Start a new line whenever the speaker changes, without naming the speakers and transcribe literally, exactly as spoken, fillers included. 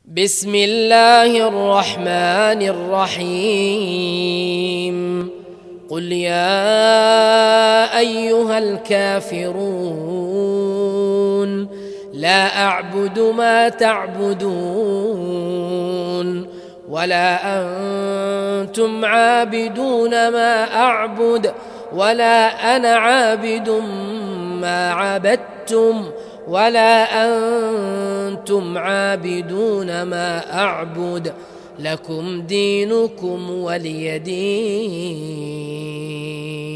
بسم الله الرحمن الرحيم قل يا أيها الكافرون لا أعبد ما تعبدون ولا أنتم عابدون ما أعبد ولا أنا عابد ما عبدتم ولا أنتم عابدون ما أعبد لكم دينكم ولي دين.